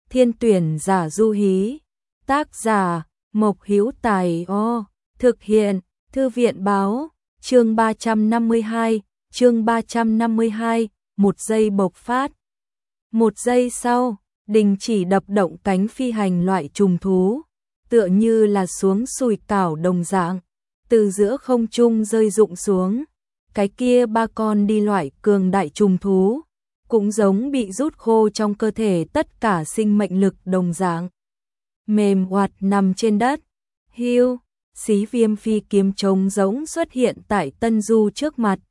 Thiên tuyển giả Du Hí. Tác giả Mộc Hữu Tài. Thực hiện Thư viện báo. Chương 352, một giây bộc phát. Một giây sau, đình chỉ đập động cánh phi hành loại trùng thú, tựa như là xuống sùi cảo đồng dạng, từ giữa không trung rơi rụng xuống. Cái kia ba con đi loại cường đại trùng thú, cũng giống bị rút khô trong cơ thể tất cả sinh mệnh lực đồng dạng. Mềm oạt nằm trên đất. Hiu, Xí Viêm phi kiếm trống rỗng xuất hiện tại Tân Du trước mặt.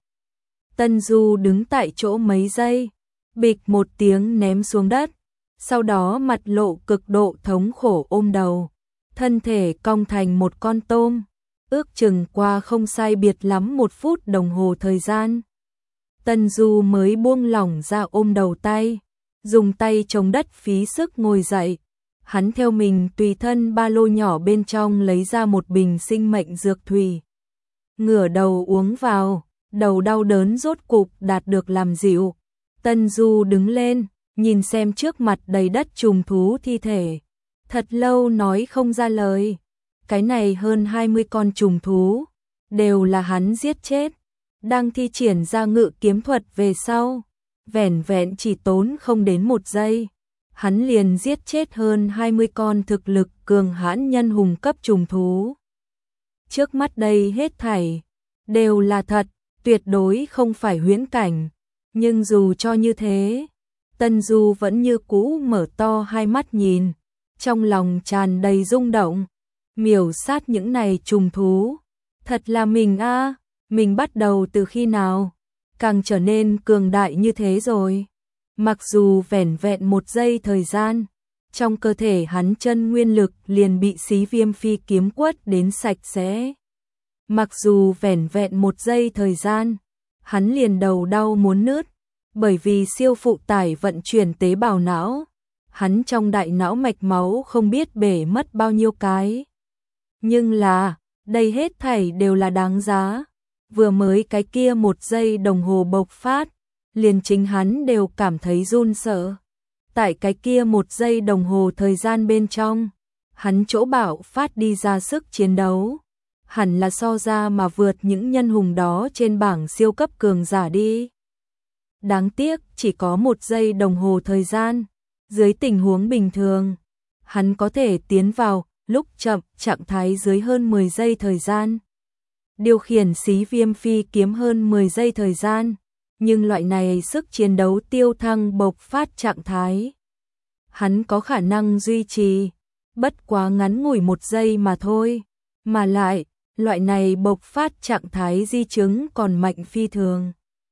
Tân Du đứng tại chỗ mấy giây, bịch một tiếng ném xuống đất, sau đó mặt lộ cực độ thống khổ ôm đầu, thân thể cong thành một con tôm, ước chừng qua không sai biệt lắm 1 phút đồng hồ thời gian. Tân Du mới buông lỏng ra ôm đầu tay, dùng tay chống đất phí sức ngồi dậy. Hắn theo mình tùy thân ba lô nhỏ bên trong lấy ra một bình sinh mệnh dược thủy. Ngửa đầu uống vào, đầu đau đớn rốt cục đạt được làm dịu. Tân Du đứng lên, nhìn xem trước mặt đầy đất trùng thú thi thể. Thật lâu nói không ra lời. Cái này hơn 20 con trùng thú, đều là hắn giết chết. Đang thi triển ra ngự kiếm thuật về sau, vẻn vẹn chỉ tốn không đến 1 giây. Hắn liền giết chết hơn 20 con thực lực cường hãn nhân hùng cấp trùng thú. Trước mắt đây hết thảy đều là thật, tuyệt đối không phải huyễn cảnh. Nhưng dù cho như thế, Tân Du vẫn như cũ mở to hai mắt nhìn, trong lòng tràn đầy rung động. Miểu sát những này trùng thú, thật là mình a, mình bắt đầu từ khi nào càng trở nên cường đại như thế rồi. Mặc dù vẻn vẹn 1 giây thời gian, trong cơ thể hắn chân nguyên lực liền bị Xí Viêm phi kiếm quất đến sạch sẽ. Mặc dù vẻn vẹn 1 giây thời gian, hắn liền đầu đau muốn nứt, bởi vì siêu phụ tải vận chuyển tế bào não, hắn trong đại não mạch máu không biết bể mất bao nhiêu cái. Nhưng là, đây hết thảy đều là đáng giá. Vừa mới cái kia 1 giây đồng hồ bộc phát, liền chính hắn đều cảm thấy run sợ. Tại cái kia 1 giây đồng hồ thời gian bên trong, hắn chỗ bạo phát đi ra sức chiến đấu, hẳn là so ra mà vượt những nhân hùng đó trên bảng siêu cấp cường giả đi. Đáng tiếc chỉ có 1 giây đồng hồ thời gian, dưới tình huống bình thường, hắn có thể tiến vào lúc chậm trạng thái dưới hơn 10 giây thời gian. Điều khiển Xí Viêm phi kiếm hơn 10 giây thời gian, nhưng loại này sức chiến đấu tiêu thăng bộc phát trạng thái, hắn có khả năng duy trì, bất quá ngắn ngủi 1 giây mà thôi, mà lại, loại này bộc phát trạng thái di chứng còn mạnh phi thường.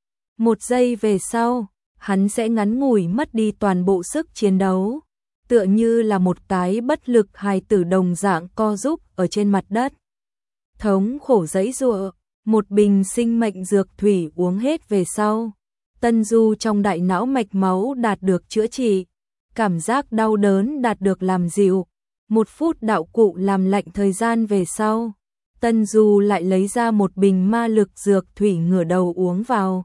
1 giây về sau, hắn sẽ ngắn ngủi mất đi toàn bộ sức chiến đấu, tựa như là một cái bất lực hài tử đồng dạng co rúm ở trên mặt đất. Thống khổ giãy giụa, một bình sinh mệnh dược thủy uống hết về sau, Tân Du trong đại não mạch máu đạt được chữa trị, cảm giác đau đớn đạt được làm dịu. 1 phút đạo cụ làm lạnh thời gian về sau, Tân Du lại lấy ra một bình ma lực dược thủy ngửa đầu uống vào,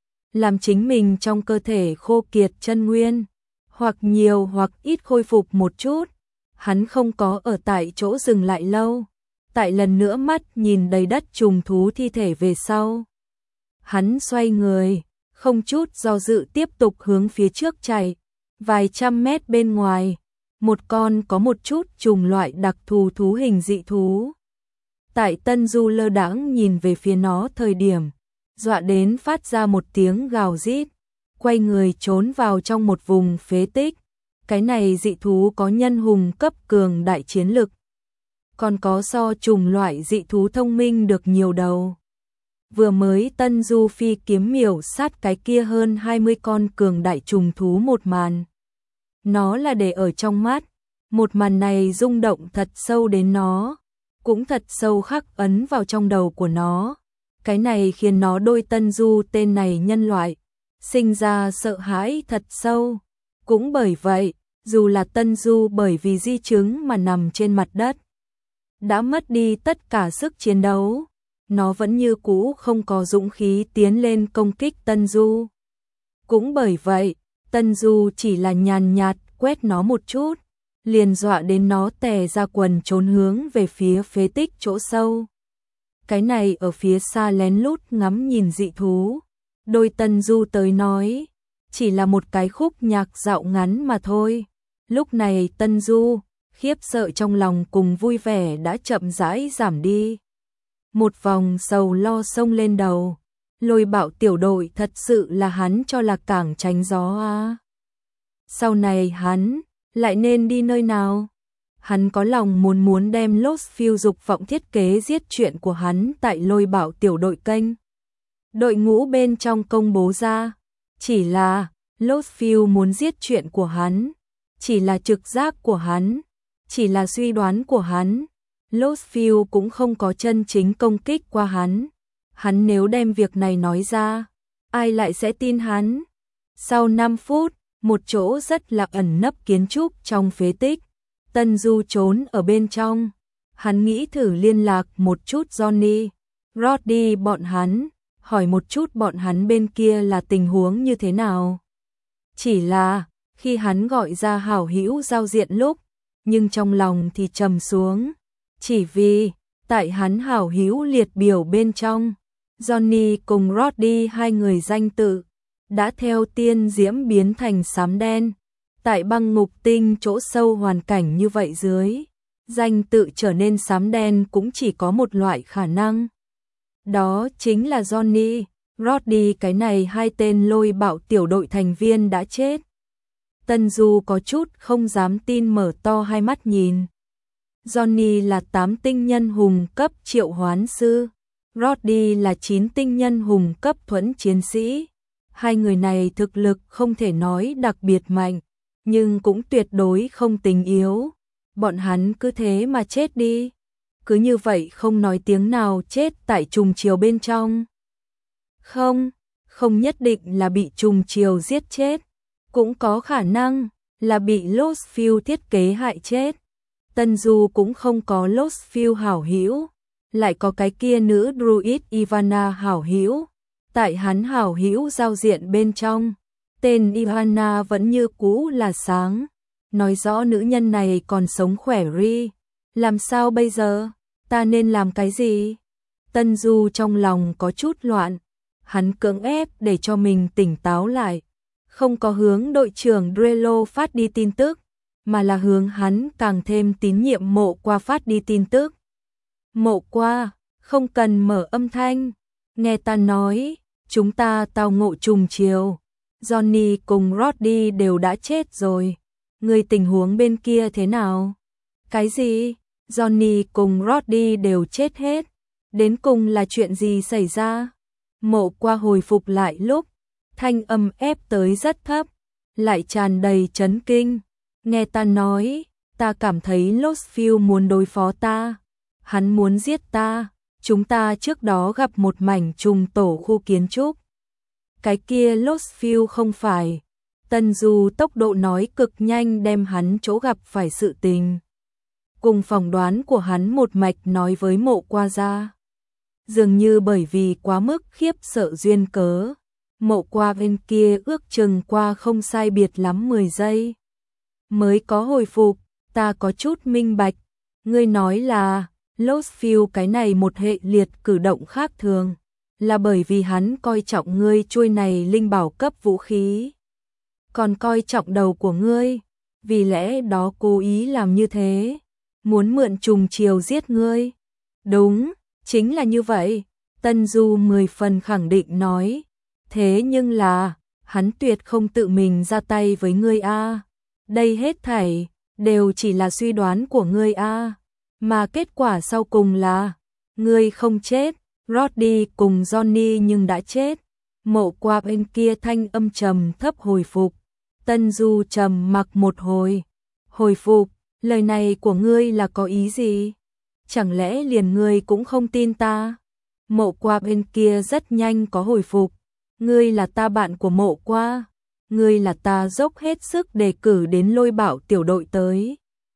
làm chính mình trong cơ thể khô kiệt chân nguyên, hoặc nhiều hoặc ít khôi phục một chút. Hắn không có ở tại chỗ dừng lại lâu, tại lần nữa mắt nhìn đầy đất trùng thú thi thể về sau, hắn xoay người, không chút do dự tiếp tục hướng phía trước chạy. Vài trăm mét bên ngoài, một con có một chút trùng loại đặc thù thú hình dị thú. Tại Tân Du lơ đãng nhìn về phía nó thời điểm, dọa đến phát ra một tiếng gào rít, quay người trốn vào trong một vùng phế tích. Cái này dị thú có nhân hùng cấp cường đại chiến lực, còn có so trùng loại dị thú thông minh được nhiều đầu. Vừa mới Tân Du phi kiếm miểu sát cái kia hơn 20 con cường đại trùng thú một màn, nó là để ở trong mắt. Một màn này rung động thật sâu đến nó, cũng thật sâu khắc ấn vào trong đầu của nó. Cái này khiến nó đôi Tân Du tên này nhân loại sinh ra sợ hãi thật sâu. Cũng bởi vậy, dù là Tân Du bởi vì di chứng mà nằm trên mặt đất, đã mất đi tất cả sức chiến đấu, nó vẫn như cũ không có dũng khí tiến lên công kích Tân Du. Cũng bởi vậy, Tân Du chỉ là nhàn nhạt quét nó một chút, liền dọa đến nó tè ra quần trốn hướng về phía phế tích chỗ sâu. Cái này ở phía xa lén lút ngắm nhìn dị thú. Đôi Tân Du tới nói, chỉ là một cái khúc nhạc dạo ngắn mà thôi. Lúc này Tân Du, khiếp sợ trong lòng cùng vui vẻ đã chậm rãi giảm đi. Một vòng sầu lo xông lên đầu. Lôi Bạo tiểu đội thật sự là hắn cho là cảng tránh gió à. Sau này hắn lại nên đi nơi nào? Hắn có lòng muốn đem Lost Field dục vọng thiết kế giết chuyện của hắn tại Lôi Bạo tiểu đội kênh. Đội ngũ bên trong công bố ra, chỉ là Lost Field muốn giết chuyện của hắn, chỉ là trực giác của hắn, chỉ là suy đoán của hắn. Lost Field cũng không có chân chính công kích qua hắn. Hắn nếu đem việc này nói ra, ai lại sẽ tin hắn? Sau 5 phút, một chỗ rất là ẩn nấp kiến trúc trong phế tích, Tân Du trốn ở bên trong. Hắn nghĩ thử liên lạc một chút Johnny, Roddy bọn hắn, hỏi một chút bọn hắn bên kia là tình huống như thế nào. Chỉ là, khi hắn gọi ra hảo hữu giao diện lúc, nhưng trong lòng thì trầm xuống. Chỉ vì, tại hắn hảo hữu liệt biểu bên trong, Johnny cùng Roddy hai người danh tự, đã theo tiên diễm biến thành xám đen. Tại băng ngục tinh chỗ sâu hoàn cảnh như vậy dưới, danh tự trở nên xám đen cũng chỉ có một loại khả năng. Đó chính là Johnny, Roddy, cái này hai tên Lôi Bạo tiểu đội thành viên đã chết. Tân Du có chút không dám tin mở to hai mắt nhìn. Johnny là 8 tinh nhân hùng cấp triệu hoán sư, Roddy là 9 tinh nhân hùng cấp thuẫn chiến sĩ. Hai người này thực lực không thể nói đặc biệt mạnh, nhưng cũng tuyệt đối không tính yếu. Bọn hắn cứ thế mà chết đi. Cứ như vậy không nói tiếng nào chết tại trùng chiều bên trong. Không nhất định là bị trùng chiều giết chết. Cũng có khả năng là bị Lost Field thiết kế hại chết. Tân Du cũng không có Lost Field hảo hữu, lại có cái kia nữ druid Ivana hảo hữu. Tại hắn hảo hữu giao diện bên trong, tên Ivana vẫn như cũ là sáng, nói rõ nữ nhân này còn sống khỏe ri. Làm sao bây giờ? Ta nên làm cái gì? Tân Du trong lòng có chút loạn, hắn cưỡng ép để cho mình tỉnh táo lại, không có hướng đội trưởng Drello phát đi tin tức, mà là hướng hắn càng thêm tín nhiệm Mộ Qua phát đi tin tức. Mộ Qua, không cần mở âm thanh, nghe ta nói, chúng ta tao ngộ trùng chiều, Johnny cùng Roddy đều đã chết rồi, người tình huống bên kia thế nào? Cái gì? Johnny cùng Roddy đều chết hết, đến cùng là chuyện gì xảy ra? Mộ Qua hồi phục lại lúc, thanh âm ép tới rất thấp, lại tràn đầy chấn kinh. Nghe ta nói, ta cảm thấy Lost Field muốn đối phó ta, hắn muốn giết ta. Chúng ta trước đó gặp một mảnh trùng tổ khu kiến trúc. Cái kia Lost Field không phải. Tân Du tốc độ nói cực nhanh đem hắn chỗ gặp phải sự tình. Cùng phỏng đoán của hắn một mạch nói với Mộ Qua ra. Dường như bởi vì quá mức khiếp sợ duyên cớ, Mộ Qua bên kia ước chừng qua không sai biệt lắm 10 giây. Mới có hồi phục, ta có chút minh bạch. Ngươi nói là Lost Field cái này một hệ liệt cử động khác thường, là bởi vì hắn coi trọng ngươi chuôi này linh bảo cấp vũ khí, còn coi trọng đầu của ngươi, vì lẽ đó cố ý làm như thế, muốn mượn trùng chiều giết ngươi. Đúng, chính là như vậy, Tân Du 10 phần khẳng định nói. Thế nhưng là, hắn tuyệt không tự mình ra tay với ngươi a. Đây hết thảy đều chỉ là suy đoán của ngươi a. Mà kết quả sau cùng là, ngươi không chết, Roddy cùng Johnny nhưng đã chết. Mộ Qua bên kia thanh âm trầm thấp hồi phục. Tân Du trầm mặc một hồi. Hồi phục, lời này của ngươi là có ý gì? Chẳng lẽ liền ngươi cũng không tin ta? Mộ Qua bên kia rất nhanh có hồi phục. Ngươi là ta bạn của Mộ Qua. Ngươi là ta dốc hết sức đề cử đến Lôi Bạo tiểu đội tới.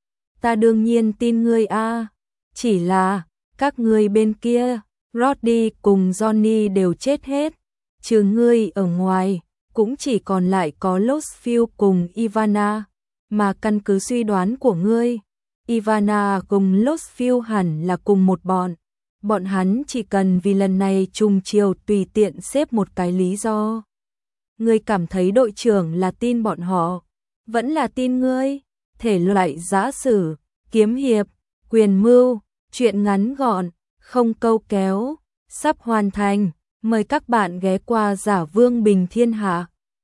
Ta đương nhiên tin ngươi a. Chỉ là, các ngươi bên kia, Roddy cùng Johnny đều chết hết. Trừ ngươi ở ngoài, cũng chỉ còn lại có Lost Field cùng Ivana. mà căn cứ suy đoán của ngươi, Ivana cùng Lostfield hẳn là cùng một bọn. Bọn hắn chỉ cần vì lần này trùng chiều tùy tiện xếp một cái lý do. Ngươi cảm thấy đội trưởng là tin bọn họ, vẫn là tin ngươi. Thể loại giã sử, kiếm hiệp, quyền mưu, truyện ngắn gọn, không câu kéo, sắp hoàn thành. Mời các bạn ghé qua Giả Vương Bình Thiên Hạ.